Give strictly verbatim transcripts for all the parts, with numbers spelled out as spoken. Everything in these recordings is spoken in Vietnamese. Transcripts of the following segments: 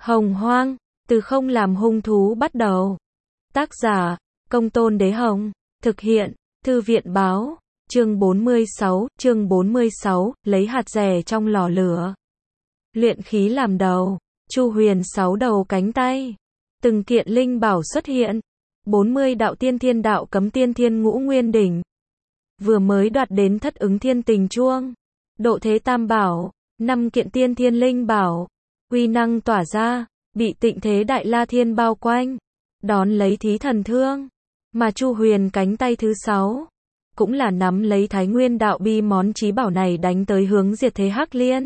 Hồng Hoang, từ không làm hung thú bắt đầu. Tác giả, Công Tôn Đế Hồng. Thực hiện, Thư viện báo. Chương bốn mươi sáu, chương bốn mươi sáu, lấy hạt rẻ trong lò lửa. Luyện khí làm đầu, Chu Huyền sáu đầu cánh tay. Từng kiện linh bảo xuất hiện. bốn mươi đạo tiên thiên đạo cấm tiên thiên ngũ nguyên đỉnh. Vừa mới đoạt đến thất ứng thiên tình chuông. Độ thế tam bảo, năm kiện tiên thiên linh bảo. Uy năng tỏa ra, bị tịnh thế đại la thiên bao quanh. Đón lấy thí thần thương. Mà Chu Huyền cánh tay thứ sáu. Cũng là nắm lấy Thái Nguyên đạo bi món chí bảo này đánh tới hướng diệt thế Hắc Liên.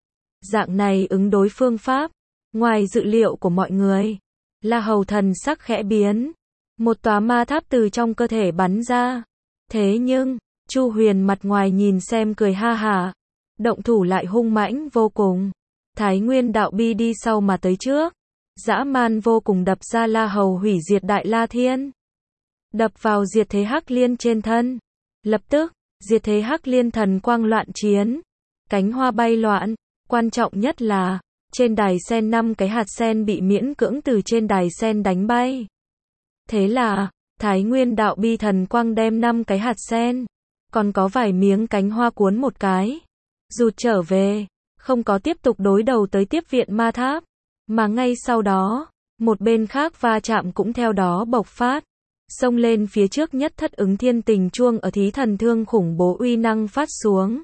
Dạng này ứng đối phương pháp, ngoài dự liệu của mọi người, La Hầu thần sắc khẽ biến. Một tòa ma tháp từ trong cơ thể bắn ra. Thế nhưng, Chu Huyền mặt ngoài nhìn xem cười ha hả, động thủ lại hung mãnh vô cùng. Thái Nguyên đạo bi đi sau mà tới trước, dã man vô cùng đập ra La Hầu hủy diệt đại la thiên. Đập vào diệt thế Hắc Liên trên thân. Lập tức, diệt thế Hắc Liên thần quang loạn chiến, cánh hoa bay loạn, quan trọng nhất là, trên đài sen năm cái hạt sen bị miễn cưỡng từ trên đài sen đánh bay. Thế là, Thái Nguyên đạo bi thần quang đem năm cái hạt sen, còn có vài miếng cánh hoa cuốn một cái, rụt trở về, không có tiếp tục đối đầu tới tiếp viện ma tháp, mà ngay sau đó, một bên khác va chạm cũng theo đó bộc phát. Xông lên phía trước nhất thất ứng thiên tình chuông ở thí thần thương khủng bố uy năng phát xuống.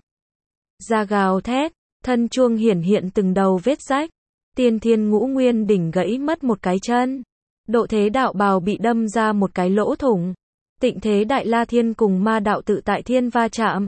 Ra gào thét, thân chuông hiển hiện từng đầu vết rách. Tiên thiên ngũ nguyên đỉnh gãy mất một cái chân. Độ thế đạo bào bị đâm ra một cái lỗ thủng. Tịnh thế đại la thiên cùng ma đạo tự tại thiên va chạm.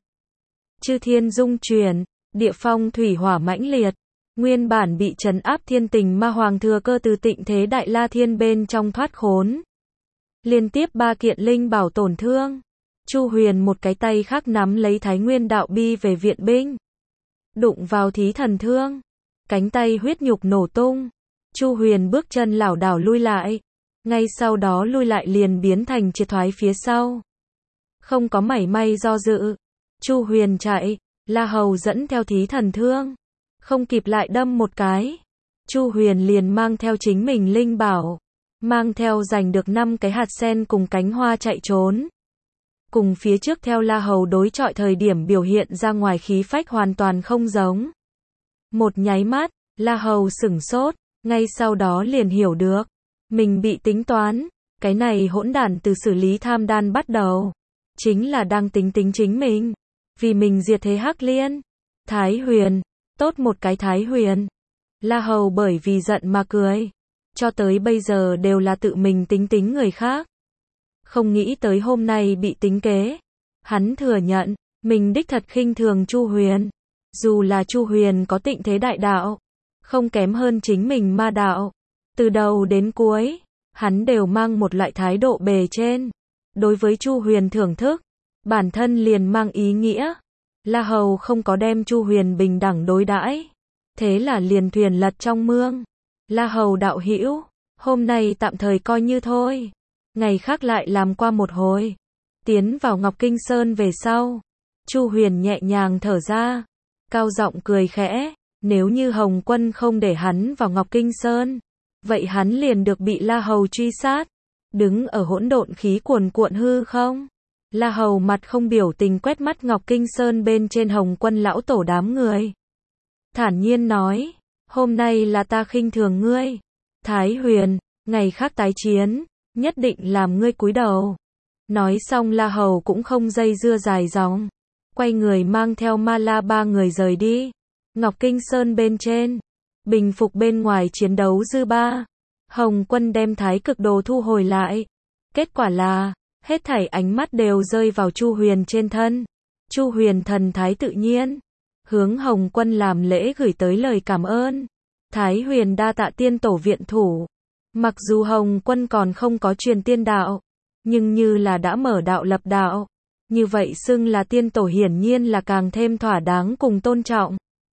Chư thiên dung chuyển, địa phong thủy hỏa mãnh liệt. Nguyên bản bị trấn áp thiên tình ma hoàng thừa cơ từ tịnh thế đại la thiên bên trong thoát khốn. Liên tiếp ba kiện linh bảo tổn thương. Chu Huyền một cái tay khác nắm lấy Thái Nguyên đạo bi về viện binh. Đụng vào thí thần thương. Cánh tay huyết nhục nổ tung. Chu Huyền bước chân lảo đảo lui lại. Ngay sau đó lui lại liền biến thành triệt thoái phía sau. Không có mảy may do dự. Chu Huyền chạy. La Hầu dẫn theo thí thần thương. Không kịp lại đâm một cái. Chu Huyền liền mang theo chính mình linh bảo. Mang theo giành được năm cái hạt sen cùng cánh hoa chạy trốn. Cùng phía trước theo La Hầu đối chọi thời điểm biểu hiện ra ngoài khí phách hoàn toàn không giống. Một nháy mắt, La Hầu sửng sốt, ngay sau đó liền hiểu được. Mình bị tính toán, cái này hỗn đản từ xử lý tham đan bắt đầu. Chính là đang tính tính chính mình. Vì mình diệt thế Hắc Liên. Thái Huyền, tốt một cái Thái Huyền. La Hầu bởi vì giận mà cười. Cho tới bây giờ đều là tự mình tính tính người khác. Không nghĩ tới hôm nay bị tính kế. Hắn thừa nhận, mình đích thật khinh thường Chu Huyền. Dù là Chu Huyền có tịnh thế đại đạo, không kém hơn chính mình ma đạo. Từ đầu đến cuối, hắn đều mang một loại thái độ bề trên. Đối với Chu Huyền thưởng thức, bản thân liền mang ý nghĩa. La Hầu không có đem Chu Huyền bình đẳng đối đãi. Thế là liền thuyền lật trong mương. La Hầu đạo hữu, hôm nay tạm thời coi như thôi. Ngày khác lại làm qua một hồi. Tiến vào Ngọc Kinh Sơn về sau. Chu Huyền nhẹ nhàng thở ra. Cao giọng cười khẽ. Nếu như Hồng Quân không để hắn vào Ngọc Kinh Sơn. Vậy hắn liền được bị La Hầu truy sát. Đứng ở hỗn độn khí cuồn cuộn hư không. La Hầu mặt không biểu tình quét mắt Ngọc Kinh Sơn bên trên Hồng Quân lão tổ đám người. Thản nhiên nói. Hôm nay là ta khinh thường ngươi. Thái Huyền, ngày khác tái chiến, nhất định làm ngươi cúi đầu. Nói xong La Hầu cũng không dây dưa dài dòng. Quay người mang theo Ma La ba người rời đi. Ngọc Kinh Sơn bên trên. Bình phục bên ngoài chiến đấu dư ba. Hồng Quân đem thái cực đồ thu hồi lại. Kết quả là, hết thảy ánh mắt đều rơi vào Chu Huyền trên thân. Chu Huyền thần thái tự nhiên. Hướng Hồng Quân làm lễ gửi tới lời cảm ơn. Thái Huyền đa tạ tiên tổ viện thủ. Mặc dù Hồng Quân còn không có truyền tiên đạo, nhưng như là đã mở đạo lập đạo. Như vậy xưng là tiên tổ hiển nhiên là càng thêm thỏa đáng cùng tôn trọng.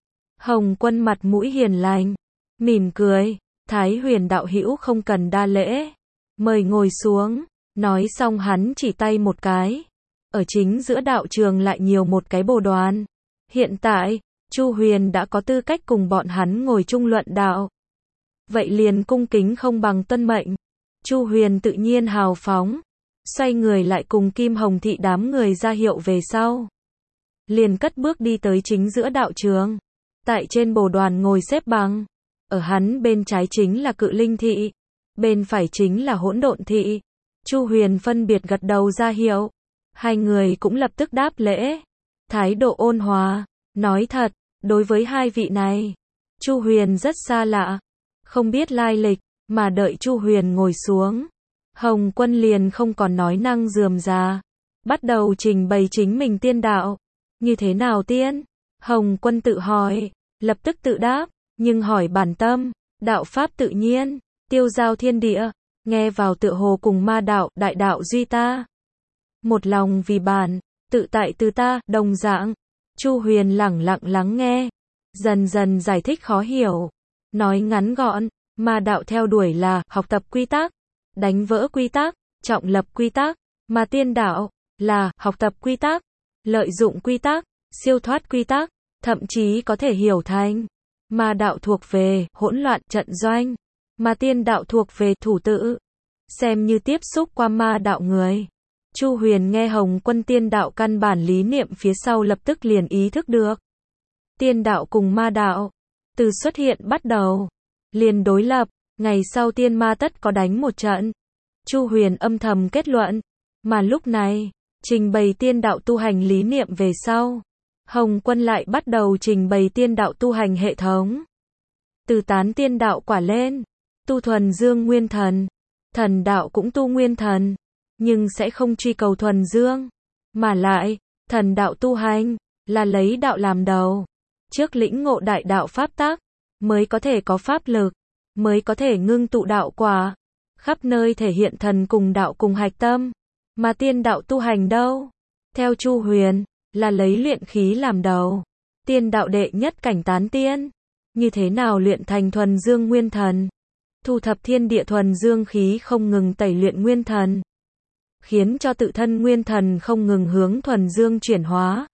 Hồng Quân mặt mũi hiền lành, mỉm cười. Thái Huyền đạo hữu không cần đa lễ. Mời ngồi xuống. Nói xong hắn chỉ tay một cái. Ở chính giữa đạo trường lại nhiều một cái bồ đoàn. Hiện tại, Chu Huyền đã có tư cách cùng bọn hắn ngồi chung luận đạo. vậy liền cung kính không bằng tuân mệnh. Chu Huyền tự nhiên hào phóng, xoay người lại cùng Kim Hồng thị đám người ra hiệu về sau. Liền cất bước đi tới chính giữa đạo trường. Tại trên bồ đoàn ngồi xếp bằng. Ở hắn bên trái chính là Cự Linh thị, bên phải chính là Hỗn Độn thị. Chu Huyền phân biệt gật đầu ra hiệu. Hai người cũng lập tức đáp lễ. Thái độ ôn hòa. Nói thật, đối với hai vị này, Chu Huyền rất xa lạ. Không biết lai lịch, mà đợi Chu Huyền ngồi xuống. Hồng Quân liền không còn nói năng rườm rà. Bắt đầu trình bày chính mình tiên đạo. Như thế nào tiên? Hồng Quân tự hỏi, lập tức tự đáp, nhưng hỏi bản tâm, đạo pháp tự nhiên, tiêu giao thiên địa, nghe vào tựa hồ cùng ma đạo, đại đạo duy ta. Một lòng vì bản, tự tại từ ta, đồng dạng. Chu Huyền lẳng lặng lắng nghe, dần dần giải thích khó hiểu, nói ngắn gọn, ma đạo theo đuổi là học tập quy tắc, đánh vỡ quy tắc, trọng lập quy tắc, mà tiên đạo là học tập quy tắc, lợi dụng quy tắc, siêu thoát quy tắc, thậm chí có thể hiểu thành. Ma đạo thuộc về hỗn loạn trận doanh, mà tiên đạo thuộc về thủ tự. Xem như tiếp xúc qua ma đạo người. Chu Huyền nghe Hồng Quân tiên đạo căn bản lý niệm phía sau lập tức liền ý thức được. Tiên đạo cùng ma đạo, từ xuất hiện bắt đầu, liền đối lập, ngày sau tiên ma tất có đánh một trận. Chu Huyền âm thầm kết luận, mà lúc này, trình bày tiên đạo tu hành lý niệm về sau. Hồng Quân lại bắt đầu trình bày tiên đạo tu hành hệ thống. Từ tán tiên đạo quả lên, tu thuần dương nguyên thần, thần đạo cũng tu nguyên thần, nhưng sẽ không truy cầu thuần dương, mà lại, thần đạo tu hành, là lấy đạo làm đầu. Trước lĩnh ngộ đại đạo pháp tắc, mới có thể có pháp lực, mới có thể ngưng tụ đạo quả, khắp nơi thể hiện thần cùng đạo cùng hạch tâm. Mà tiên đạo tu hành đâu? Theo Chu Huyền, là lấy luyện khí làm đầu. Tiên đạo đệ nhất cảnh tán tiên. Như thế nào luyện thành thuần dương nguyên thần? Thu thập thiên địa thuần dương khí không ngừng tẩy luyện nguyên thần, khiến cho tự thân nguyên thần không ngừng hướng thuần dương chuyển hóa.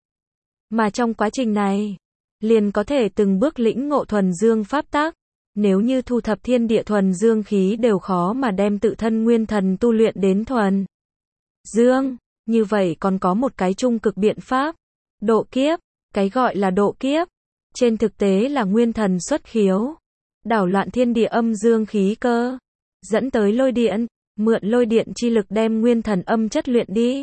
Mà trong quá trình này, liền có thể từng bước lĩnh ngộ thuần dương pháp tắc. Nếu như thu thập thiên địa thuần dương khí đều khó mà đem tự thân nguyên thần tu luyện đến thuần dương, như vậy còn có một cái trung cực biện pháp, độ kiếp. Cái gọi là độ kiếp, trên thực tế là nguyên thần xuất khiếu, đảo loạn thiên địa âm dương khí cơ, dẫn tới lôi điện, mượn lôi điện chi lực đem nguyên thần âm chất luyện đi.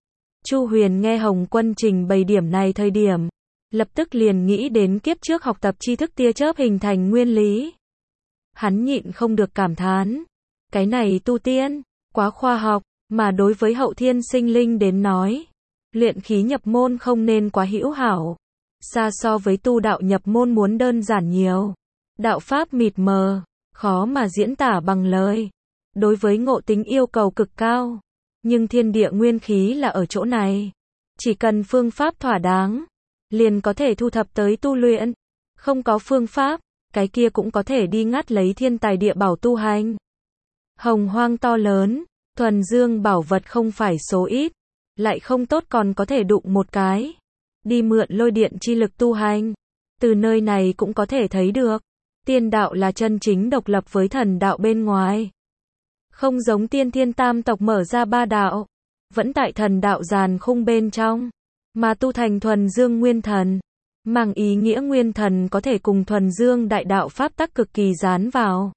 Chu Huyền nghe Hồng Quân trình bày điểm này thời điểm, lập tức liền nghĩ đến kiếp trước học tập tri thức tia chớp hình thành nguyên lý. Hắn nhịn không được cảm thán, cái này tu tiên, quá khoa học, mà đối với hậu thiên sinh linh đến nói, luyện khí nhập môn không nên quá hữu hảo, xa so với tu đạo nhập môn muốn đơn giản nhiều. Đạo pháp mịt mờ, khó mà diễn tả bằng lời. Đối với ngộ tính yêu cầu cực cao, nhưng thiên địa nguyên khí là ở chỗ này. Chỉ cần phương pháp thỏa đáng, liền có thể thu thập tới tu luyện. Không có phương pháp, cái kia cũng có thể đi ngắt lấy thiên tài địa bảo tu hành. Hồng hoang to lớn, thuần dương bảo vật không phải số ít, lại không tốt còn có thể đụng một cái. Đi mượn lôi điện chi lực tu hành. Từ nơi này cũng có thể thấy được, tiên đạo là chân chính độc lập với thần đạo bên ngoài. Không giống tiên thiên tam tộc mở ra ba đạo, vẫn tại thần đạo giàn khung bên trong, mà tu thành thuần dương nguyên thần, mang ý nghĩa nguyên thần có thể cùng thuần dương đại đạo pháp tắc cực kỳ dán vào.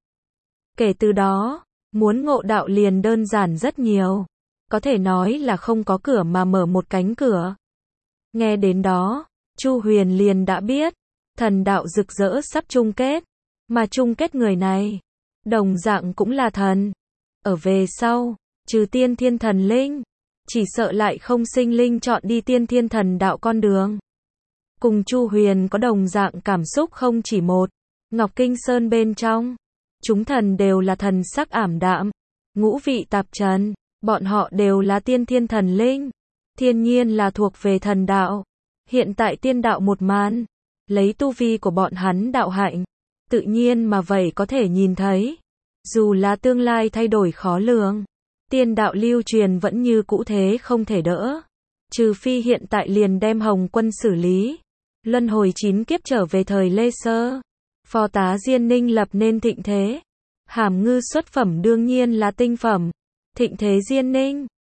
Kể từ đó, muốn ngộ đạo liền đơn giản rất nhiều, có thể nói là không có cửa mà mở một cánh cửa. Nghe đến đó, Chu Huyền liền đã biết, thần đạo rực rỡ sắp chung kết, mà chung kết người này, đồng dạng cũng là thần. Ở về sau, trừ tiên thiên thần linh, chỉ sợ lại không sinh linh chọn đi tiên thiên thần đạo con đường. Cùng Chu Huyền có đồng dạng cảm xúc không chỉ một, Ngọc Kinh Sơn bên trong, chúng thần đều là thần sắc ảm đạm, ngũ vị tạp trần, bọn họ đều là tiên thiên thần linh, thiên nhiên là thuộc về thần đạo. Hiện tại tiên đạo một màn, lấy tu vi của bọn hắn đạo hạnh, tự nhiên mà vậy có thể nhìn thấy. Dù là tương lai thay đổi khó lường, tiên đạo lưu truyền vẫn như cũ thế không thể đỡ. Trừ phi hiện tại liền đem Hồng Quân xử lý, luân hồi chín kiếp trở về thời Lê Sơ. Phó tá Diên Ninh lập nên thịnh thế. Hàm ngư xuất phẩm đương nhiên là tinh phẩm. Thịnh thế Diên Ninh.